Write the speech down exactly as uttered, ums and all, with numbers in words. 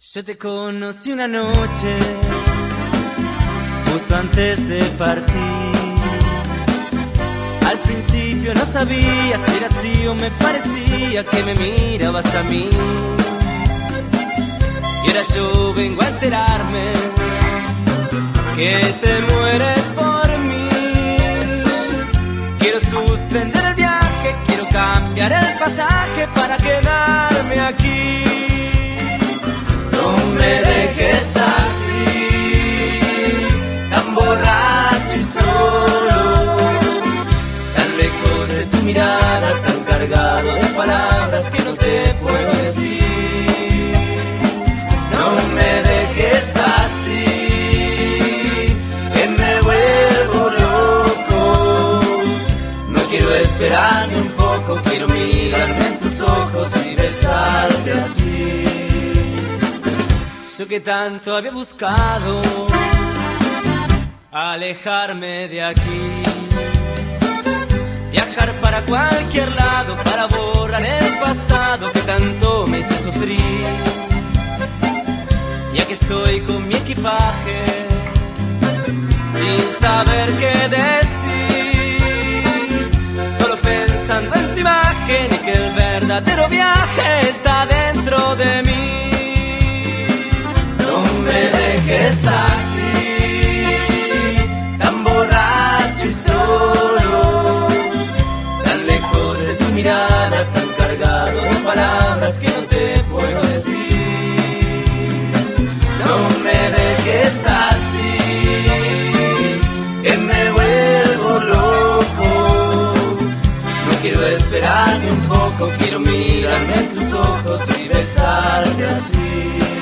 Yo te conocí una noche, justo antes de partir. Al principio no sabía si era así o me parecía que me mirabas a mí. Y ahora yo vengo a enterarme que te mueres por mí. Quiero suspender el viaje, quiero cambiar el pasaje para quedarme aquí. No me dejes así, tan borracho y solo, tan lejos de tu mirada, tan cargado de palabras que no te puedo decir. No me dejes así, que me vuelvo loco. No quiero esperar ni un poco, quiero mirarme en tus ojos y besarte así. Yo que tanto había buscado alejarme de aquí, viajar para cualquier lado para borrar el pasado que tanto me hizo sufrir. Y aquí estoy con mi equipaje, sin saber qué decir, solo pensando en tu imagen y que el verdadero viaje está dentro de mí. No me dejes así, tan borracho y solo, tan lejos de tu mirada, tan cargado de palabras que no te puedo decir. No me dejes así, que me vuelvo loco. No quiero esperar ni un poco, quiero mirarme en tus ojos y besarte así.